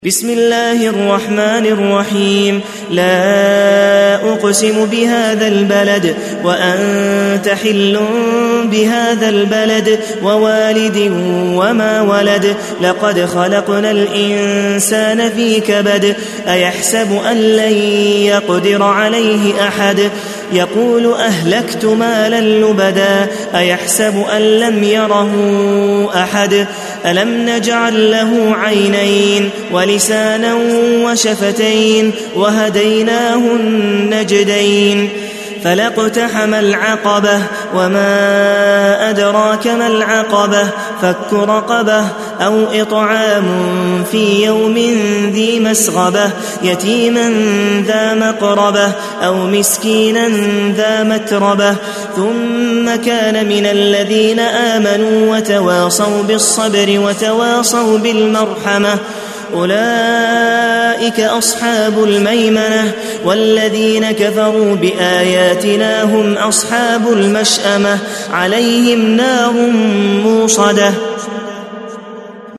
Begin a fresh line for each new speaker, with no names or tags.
بسم الله الرحمن الرحيم. لا أقسم بهذا البلد وأنت حل بهذا البلد ووالد وما ولد. لقد خلقنا الإنسان في كبد. أيحسب أن لن يقدر عليه أحد. يقول أهلكت مالا لبدا. أيحسب أن لم يره أحد. ألم نجعل له عينين ولسانا وشفتين وهديناه النجدين. فلاقتحم العقبة وما أدراك ما العقبة. فك رقبة أو إطعام في يوم ذي مسغبة. يتيما ذا مقربة أو مسكينا ذا متربة. ثم كان من الذين آمنوا وتواصوا بالصبر وتواصوا بالمرحمة. أولئك أصحاب الميمنة. والذين كفروا بآياتنا هم أصحاب المشأمة. عليهم نار موصدة.